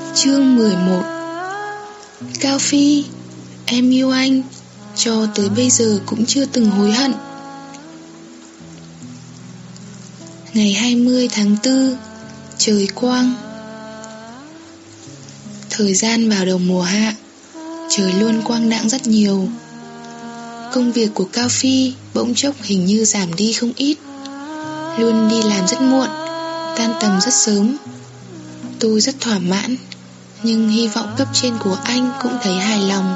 Chương 11. Cao Phi, em yêu anh, cho tới bây giờ cũng chưa từng hối hận. Ngày 20 tháng 4, trời quang. Thời gian vào đầu mùa hạ, trời luôn quang đãng rất nhiều. Công việc của Cao Phi bỗng chốc hình như giảm đi không ít. Luôn đi làm rất muộn, tan tầm rất sớm. Tôi rất thỏa mãn, nhưng hy vọng cấp trên của anh cũng thấy hài lòng.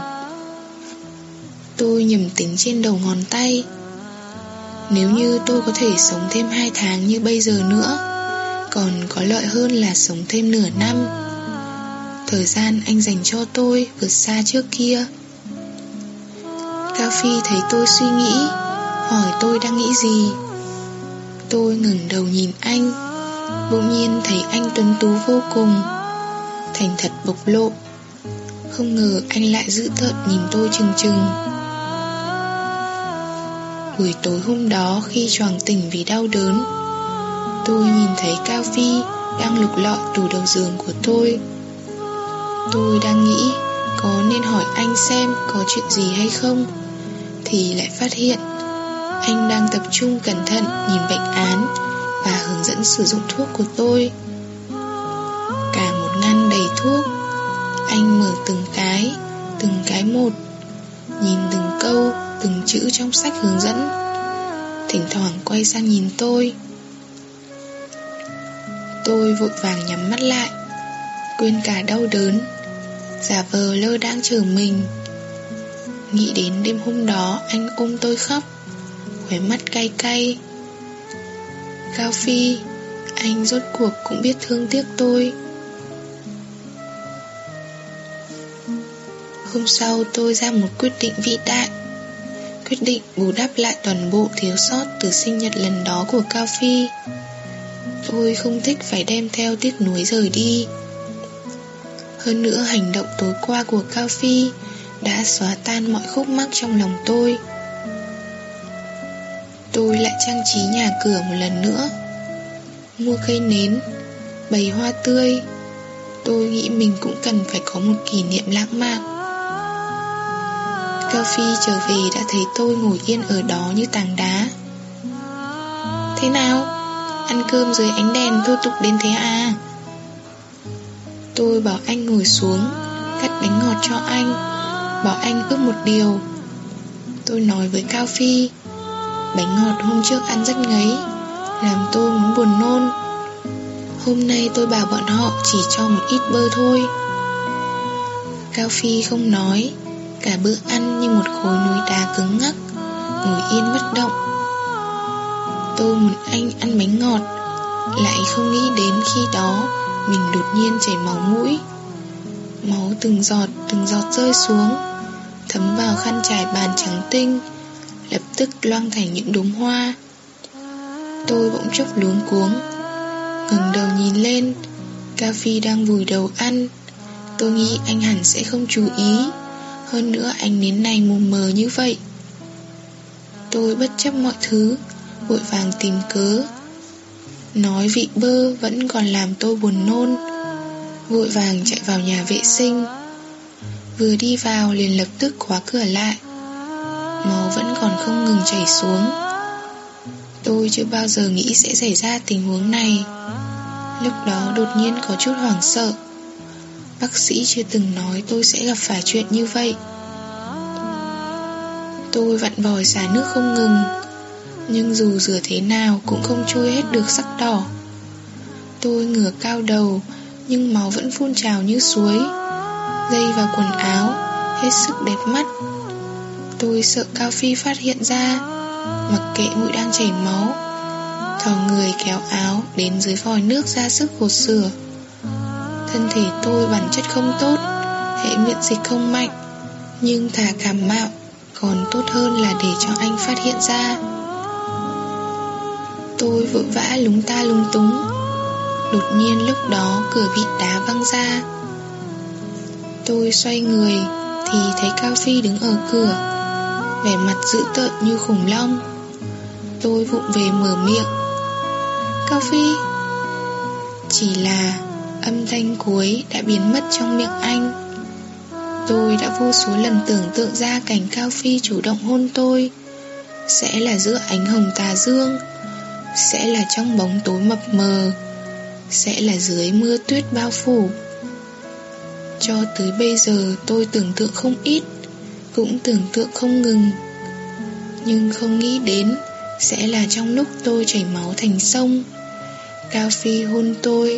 Tôi nhẩm tính trên đầu ngón tay. Nếu như tôi có thể sống thêm 2 tháng như bây giờ nữa, còn có lợi hơn là sống thêm nửa năm. Thời gian anh dành cho tôi vượt xa trước kia. Cao Phi thấy tôi suy nghĩ, hỏi tôi đang nghĩ gì. Tôi ngẩng đầu nhìn anh, bỗng nhiên thấy anh tuấn tú vô cùng, thành thật bộc lộ. Không ngờ anh lại dữ tợn nhìn tôi chừng chừng. Buổi tối hôm đó khi choàng tỉnh vì đau đớn, tôi nhìn thấy Cao Phi đang lục lọi tủ đầu giường của tôi. Tôi đang nghĩ có nên hỏi anh xem có chuyện gì hay không, thì lại phát hiện anh đang tập trung cẩn thận nhìn bệnh án và hướng dẫn sử dụng thuốc của tôi. Cả một ngăn đầy thuốc. Anh mở từng cái một, nhìn từng câu, từng chữ trong sách hướng dẫn, thỉnh thoảng quay sang nhìn tôi. Tôi vội vàng nhắm mắt lại, quên cả đau đớn, giả vờ lơ đãng chờ mình. Nghĩ đến đêm hôm đó anh ôm tôi khóc, khóe mắt cay cay. Cao Phi, anh rốt cuộc cũng biết thương tiếc tôi. Hôm sau tôi ra một quyết định vĩ đại, quyết định bù đắp lại toàn bộ thiếu sót từ sinh nhật lần đó của Cao Phi. Tôi không thích phải đem theo tiếc nuối rời đi. Hơn nữa hành động tối qua của Cao Phi đã xóa tan mọi khúc mắc trong lòng tôi. Tôi lại trang trí nhà cửa một lần nữa, mua cây nến, bày hoa tươi. Tôi nghĩ mình cũng cần phải có một kỷ niệm lãng mạn. Cao Phi trở về đã thấy tôi ngồi yên ở đó như tảng đá. Thế nào? Ăn cơm dưới ánh đèn thô tục đến thế à? Tôi bảo anh ngồi xuống, cắt bánh ngọt cho anh, bảo anh ước một điều. Tôi nói với Cao Phi, bánh ngọt hôm trước ăn rất ngấy, làm tôi muốn buồn nôn. Hôm nay tôi bảo bọn họ chỉ cho một ít bơ thôi. Cao Phi không nói, cả bữa ăn như một khối núi đá cứng ngắc, ngồi yên bất động. Tôi muốn anh ăn bánh ngọt, lại không nghĩ đến khi đó mình đột nhiên chảy máu mũi. Máu từng giọt rơi xuống, thấm vào khăn trải bàn trắng tinh, lập tức loang thành những đốm hoa. Tôi bỗng chốc luống cuống, ngẩng đầu nhìn lên. Cao Phi đang vùi đầu ăn. Tôi nghĩ anh hẳn sẽ không chú ý, hơn nữa ánh nến này mù mờ như vậy. Tôi bất chấp mọi thứ, vội vàng tìm cớ, nói vị bơ vẫn còn làm tôi buồn nôn. Vội vàng chạy vào nhà vệ sinh. Vừa đi vào liền lập tức khóa cửa lại. Máu vẫn còn không ngừng chảy xuống. Tôi chưa bao giờ nghĩ sẽ xảy ra tình huống này. Lúc đó đột nhiên có chút hoảng sợ. Bác sĩ chưa từng nói tôi sẽ gặp phải chuyện như vậy. Tôi vặn vòi xả nước không ngừng, nhưng dù rửa thế nào cũng không trôi hết được sắc đỏ. Tôi ngửa cao đầu, nhưng máu vẫn phun trào như suối, dây vào quần áo, hết sức đẹp mắt. Tôi sợ Cao Phi phát hiện ra, mặc kệ mũi đang chảy máu, thò người kéo áo đến dưới vòi nước ra sức gột rửa. Thân thể tôi bản chất không tốt, hệ miễn dịch không mạnh, nhưng thà cảm mạo còn tốt hơn là để cho anh phát hiện ra. Tôi vội vã lúng ta lúng túng. Đột nhiên lúc đó cửa bị đá văng ra. Tôi xoay người thì thấy Cao Phi đứng ở cửa, vẻ mặt dữ tợn như khủng long. Tôi vụng về mở miệng, Cao Phi. Chỉ là Âm thanh cuối đã biến mất trong miệng anh. Tôi đã vô số lần tưởng tượng ra cảnh Cao Phi chủ động hôn tôi. Sẽ là giữa ánh hồng tà dương, sẽ là trong bóng tối mập mờ, sẽ là dưới mưa tuyết bao phủ. Cho tới bây giờ tôi tưởng tượng không ít, cũng tưởng tượng không ngừng, nhưng không nghĩ đến sẽ là trong lúc tôi chảy máu thành sông, Cao Phi hôn tôi.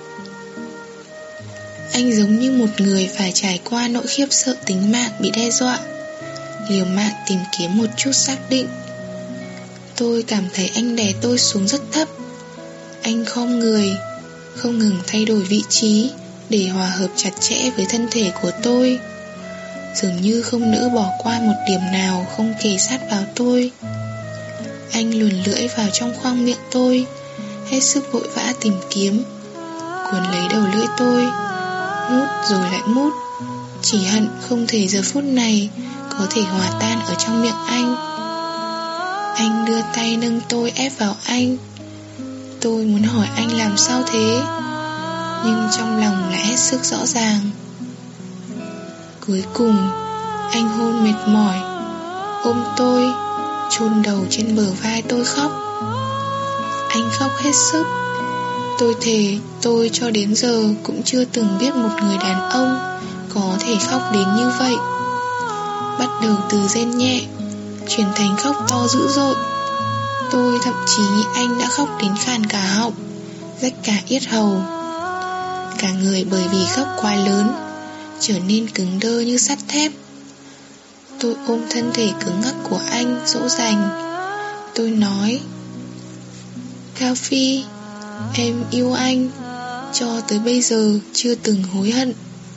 Anh giống như một người phải trải qua nỗi khiếp sợ tính mạng bị đe dọa, liều mạng tìm kiếm một chút xác định. Tôi cảm thấy anh đè tôi xuống rất thấp. Anh khom người, không ngừng thay đổi vị trí để hòa hợp chặt chẽ với thân thể của tôi, dường như không nỡ bỏ qua một điểm nào không kề sát vào tôi. Anh luồn lưỡi vào trong khoang miệng tôi, hết sức vội vã tìm kiếm, cuốn lấy đầu lưỡi tôi, mút rồi lại mút, chỉ hận không thể giờ phút này có thể hòa tan ở trong miệng anh. Anh đưa tay nâng tôi ép vào anh. Tôi muốn hỏi anh làm sao thế, nhưng trong lòng lại hết sức rõ ràng. Cuối cùng anh hôn mệt mỏi, ôm tôi, chôn đầu trên bờ vai tôi khóc. Anh khóc hết sức. Tôi thề tôi cho đến giờ cũng chưa từng biết một người đàn ông có thể khóc đến như vậy. Bắt đầu từ rên nhẹ, chuyển thành khóc to dữ dội. Tôi thậm chí nghĩ anh đã khóc đến khàn cả họng, rách cả yết hầu. Cả người bởi vì khóc quá lớn trở nên cứng đơ như sắt thép. Tôi ôm thân thể cứng ngắc của anh dỗ dành. Tôi nói: Cao Phi, em yêu anh, cho tới bây giờ chưa từng hối hận.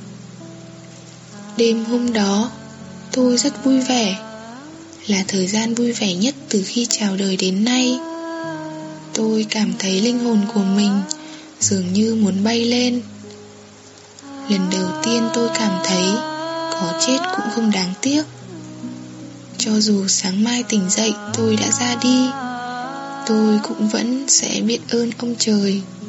Đêm hôm đó tôi rất vui vẻ, là thời gian vui vẻ nhất từ khi chào đời đến nay. Tôi cảm thấy linh hồn của mình dường như muốn bay lên. Lần đầu tiên tôi cảm thấy có chết cũng không đáng tiếc. Cho dù sáng mai tỉnh dậy tôi đã ra đi, tôi cũng vẫn sẽ biết ơn ông trời